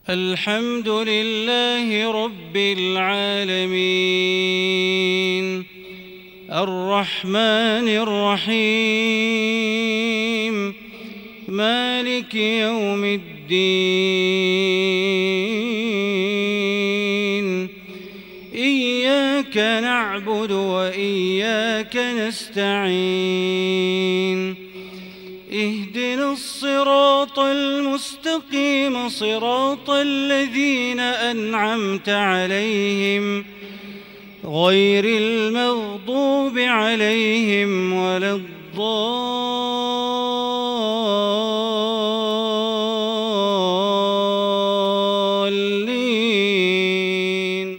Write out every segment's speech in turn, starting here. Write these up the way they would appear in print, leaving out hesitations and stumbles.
الحمد لله رب العالمين الرحمن الرحيم مالك يوم الدين إياك نعبد وإياك نستعين اهدنا الصراط المستقيم صراط الذين أنعمت عليهم غير المغضوب عليهم ولا الضالين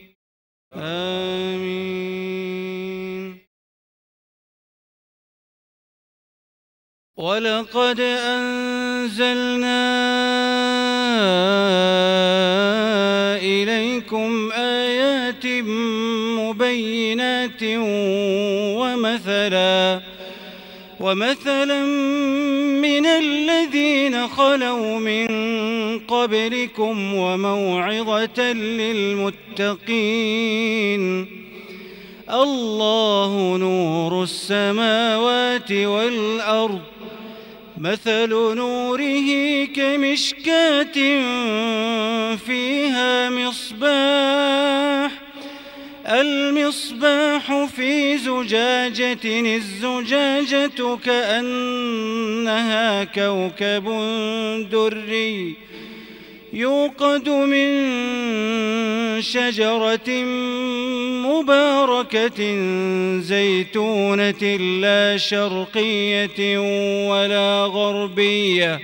آمين. ولقد أنزلنا إليكم آيات مبينات ومثلا من الذين خلوا من قبلكم وموعظة للمتقين. الله نور السماوات والأرض مثل نوره كمشكاة فيها المصباح في زجاجة الزجاجة كأنها كوكب دري يوقد من شجرة مباركة زيتونة لا شرقية ولا غربية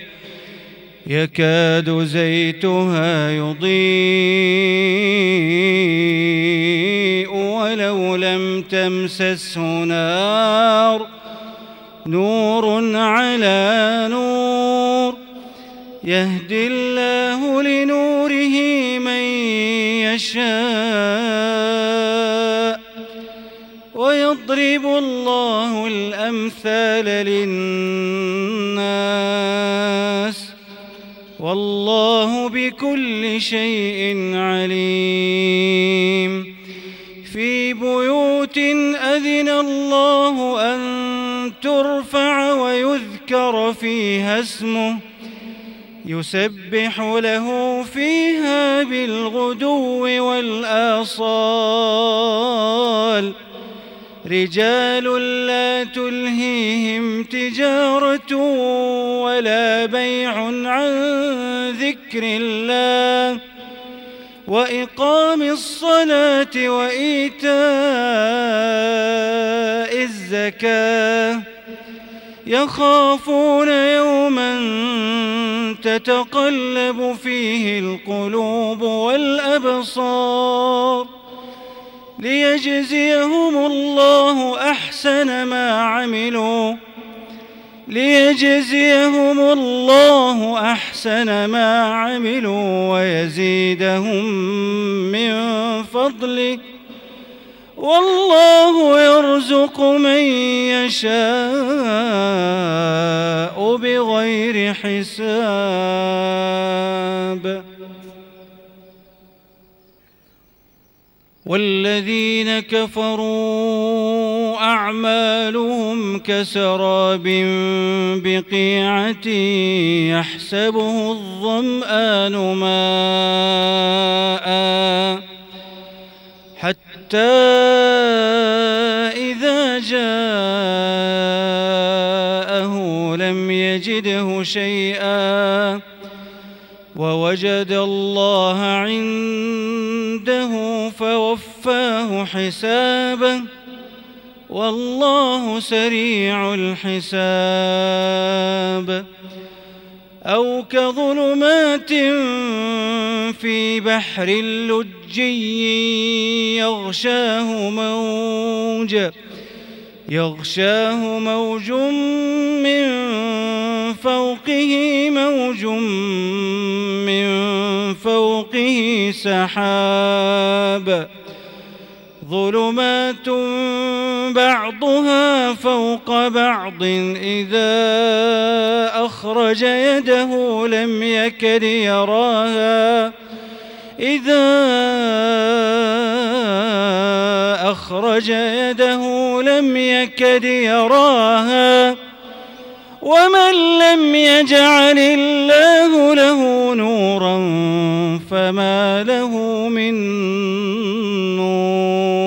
يكاد زيتها يضيء ولو لم تمسسه نور على نور يهدي الله لنوره من يشاء ويضرب الله الأمثال للناس والله بكل شيء عليم. في بيوت أذن الله أن ترفع ويذكر فيها اسمه يسبح له فيها بالغدو والآصال رجال لا تلهيهم تجارة ولا بيع عن ذكر الله وإقام الصلاة وإيتاء الزكاة يخافون يوما تتقلب فيه القلوب والأبصار ليجزيهم الله أحسن ما عملوا ويزيدهم من فضله والله يرزق من يشاء بغير حساب. والذين كفروا أعمالهم كسراب بقيعة يحسبه الظمآن ماء حتى إذا جاءه لم يجده شيئا ووجد الله عنده فوفاه حسابه والله سريع الحساب. أو كظلمات في بحر لجي يغشاه موج من فوقه سحاب ظلمات بعضها فوق بعض إذا أخرج يده لم يكد يراها إذا أخرج يده لم يكد يراها ومن لم يجعل الله له نورا فما له من نور